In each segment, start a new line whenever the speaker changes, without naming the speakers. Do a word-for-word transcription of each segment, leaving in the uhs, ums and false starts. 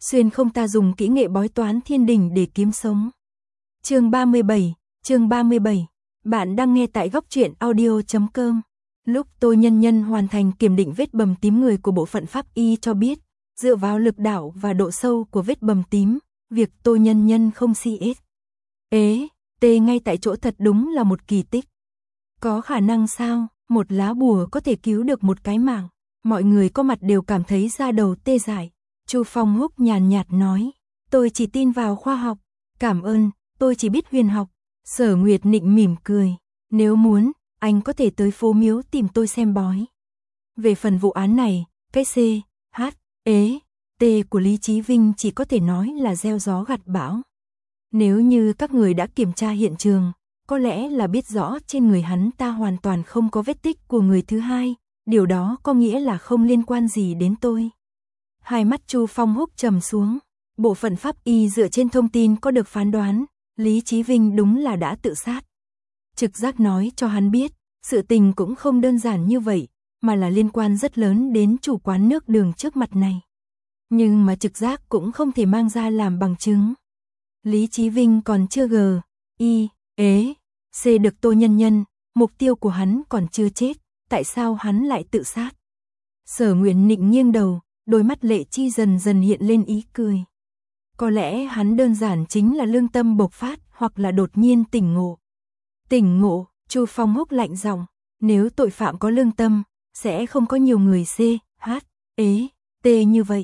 xuyên không ta dùng kỹ nghệ bói toán thiên đình để kiếm sống. Chương ba mươi bảy, chương ba mươi bảy. Bạn đang nghe tại góc truyện audio chấm com. Lúc Tô Nhân Nhân hoàn thành kiểm định vết bầm tím người của bộ phận pháp y cho biết, dựa vào lực đạo và độ sâu của vết bầm tím, việc Tô Nhân Nhân không xê ét. Ế, tê ngay tại chỗ thật đúng là một kỳ tích. Có khả năng sao, một lá bùa có thể cứu được một cái mạng. Mọi người có mặt đều cảm thấy da đầu tê dại. Chu Phong Húc nhàn nhạt nói, tôi chỉ tin vào khoa học, cảm ơn, tôi chỉ biết huyền học. Sở Nguyệt Nịnh mỉm cười, nếu muốn, anh có thể tới phố Miếu tìm tôi xem bói. Về phần vụ án này, cái C, H, ế, T của Lý Chí Vinh chỉ có thể nói là gieo gió gặt bão. Nếu như các người đã kiểm tra hiện trường, có lẽ là biết rõ trên người hắn ta hoàn toàn không có vết tích của người thứ hai, điều đó có nghĩa là không liên quan gì đến tôi. Hai mắt Chu Phong Húc trầm xuống, bộ phận pháp y dựa trên thông tin có được phán đoán, Lý Chí Vinh đúng là đã tự sát. Trực giác nói cho hắn biết, sự tình cũng không đơn giản như vậy, mà là liên quan rất lớn đến chủ quán nước đường trước mặt này. Nhưng mà trực giác cũng không thể mang ra làm bằng chứng. Lý Chí Vinh còn chưa g, y, ế, c được Tô Nhân Nhân, mục tiêu của hắn còn chưa chết, tại sao hắn lại tự sát? Sở Nguyện Nịnh nghiêng đầu, đôi mắt lệ chi dần dần hiện lên ý cười. Có lẽ hắn đơn giản chính là lương tâm bộc phát hoặc là đột nhiên tỉnh ngộ. Tỉnh ngộ, Chu Phong Húc lạnh giọng, nếu tội phạm có lương tâm, sẽ không có nhiều người C, H, ế, T như vậy.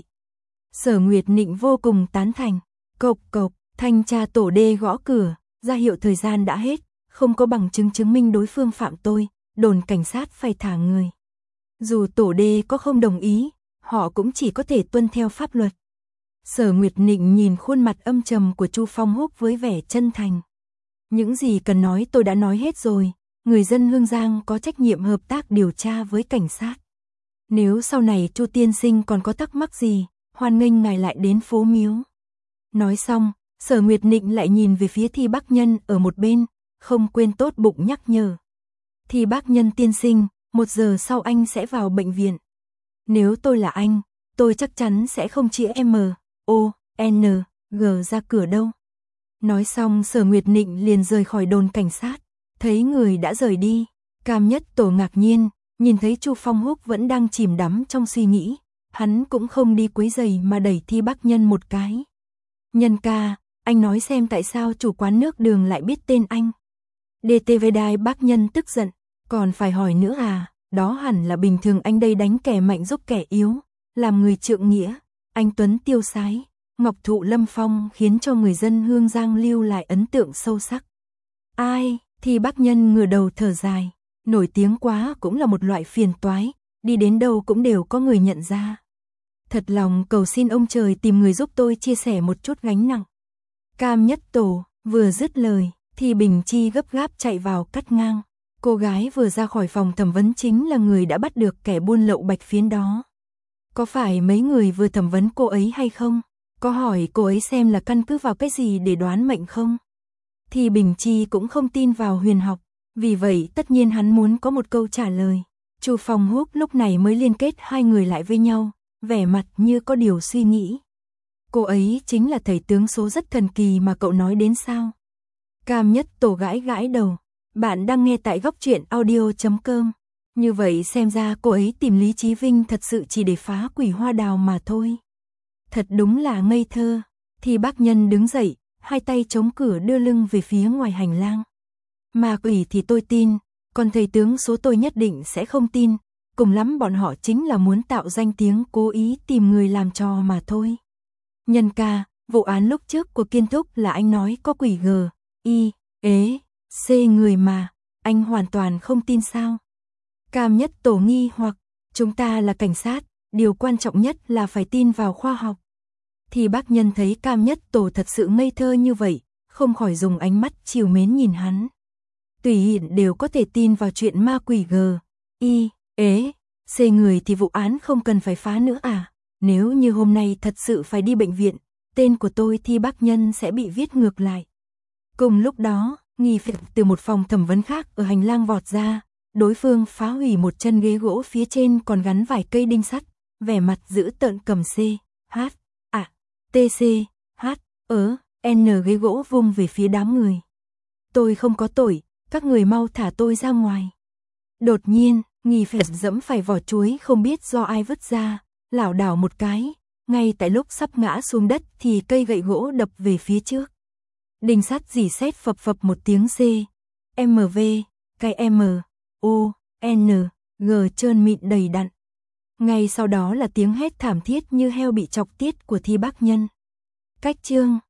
Sở Nguyệt Nịnh vô cùng tán thành, cộc cộc, thanh tra tổ D gõ cửa, ra hiệu thời gian đã hết, không có bằng chứng chứng minh đối phương phạm tội, đồn cảnh sát phải thả người. Dù tổ D có không đồng ý, họ cũng chỉ có thể tuân theo pháp luật. Sở Nguyệt Nịnh nhìn khuôn mặt âm trầm của Chu Phong Húc với vẻ chân thành. Những gì cần nói tôi đã nói hết rồi, người dân Hương Giang có trách nhiệm hợp tác điều tra với cảnh sát. Nếu sau này Chu tiên sinh còn có thắc mắc gì, hoan nghênh ngài lại đến phố Miếu. Nói xong, Sở Nguyệt Nịnh lại nhìn về phía Thi Bác Nhân ở một bên, không quên tốt bụng nhắc nhở. Thi Bác Nhân tiên sinh, một giờ sau anh sẽ vào bệnh viện. Nếu tôi là anh, tôi chắc chắn sẽ không chĩa M, O, N, G ra cửa đâu. Nói xong Sở Nguyệt Nịnh liền rời khỏi đồn cảnh sát, thấy người đã rời đi, Cam Nhất Tổ ngạc nhiên, nhìn thấy Chu Phong Húc vẫn đang chìm đắm trong suy nghĩ, hắn cũng không đi quấy rầy mà đẩy Thi Bác Nhân một cái. Nhân ca, anh nói xem tại sao chủ quán nước đường lại biết tên anh. đê tê vê Đài Bác Nhân tức giận, còn phải hỏi nữa à, đó hẳn là bình thường anh đây đánh kẻ mạnh giúp kẻ yếu, làm người trượng nghĩa, anh Tuấn tiêu sái, ngọc thụ lâm phong khiến cho người dân Hương Giang lưu lại ấn tượng sâu sắc. Ai, Thi Bác Nhân ngửa đầu thở dài, nổi tiếng quá cũng là một loại phiền toái, đi đến đâu cũng đều có người nhận ra. Thật lòng cầu xin ông trời tìm người giúp tôi chia sẻ một chút gánh nặng. Cam Nhất Tổ, vừa dứt lời, thì Bình Chi gấp gáp chạy vào cắt ngang. Cô gái vừa ra khỏi phòng thẩm vấn chính là người đã bắt được kẻ buôn lậu bạch phiến đó. Có phải mấy người vừa thẩm vấn cô ấy hay không? Có hỏi cô ấy xem là căn cứ vào cái gì để đoán mệnh không? Thì Bình Chi cũng không tin vào huyền học, vì vậy tất nhiên hắn muốn có một câu trả lời. Chu Phong Húc lúc này mới liên kết hai người lại với nhau, vẻ mặt như có điều suy nghĩ. Cô ấy chính là thầy tướng số rất thần kỳ mà cậu nói đến sao? Cam Nhất Tổ gãi gãi đầu. Bạn đang nghe tại góc truyện audio chấm com. Như vậy xem ra cô ấy tìm Lý Chí Vinh thật sự chỉ để phá quỷ hoa đào mà thôi. Thật đúng là ngây thơ. Thì Bác Nhân đứng dậy, hai tay chống cửa đưa lưng về phía ngoài hành lang. Ma quỷ thì tôi tin, còn thầy tướng số tôi nhất định sẽ không tin. Cùng lắm bọn họ chính là muốn tạo danh tiếng cố ý tìm người làm trò mà thôi. Nhân ca, vụ án lúc trước của Kiên Thúc là anh nói có quỷ G, Y, ế, C người mà, anh hoàn toàn không tin sao? Cam Nhất Tổ nghi hoặc, chúng ta là cảnh sát, điều quan trọng nhất là phải tin vào khoa học. Thì Bác Nhân thấy Cam Nhất Tổ thật sự ngây thơ như vậy, không khỏi dùng ánh mắt trìu mến nhìn hắn. Tùy hiện đều có thể tin vào chuyện ma quỷ G, Y, ế, C người thì vụ án không cần phải phá nữa à? Nếu như hôm nay thật sự phải đi bệnh viện, tên của tôi Thi Bác Nhân sẽ bị viết ngược lại. Cùng lúc đó, nghi phạm từ một phòng thẩm vấn khác ở hành lang vọt ra, đối phương phá hủy một chân ghế gỗ phía trên còn gắn vài cây đinh sắt, vẻ mặt dữ tợn cầm C, H, A, T tê xê, hát, ớ, N ghế gỗ vung về phía đám người. Tôi không có tội, các người mau thả tôi ra ngoài. Đột nhiên, nghi phạm dẫm phải vỏ chuối không biết do ai vứt ra, lảo đảo một cái, ngay tại lúc sắp ngã xuống đất thì cây gậy gỗ đập về phía trước. Đinh sắt rỉ sét phập phập một tiếng C, M V, cái M, O, N, G trơn mịn đầy đặn. Ngay sau đó là tiếng hét thảm thiết như heo bị chọc tiết của Thi Bác Nhân. Cách chương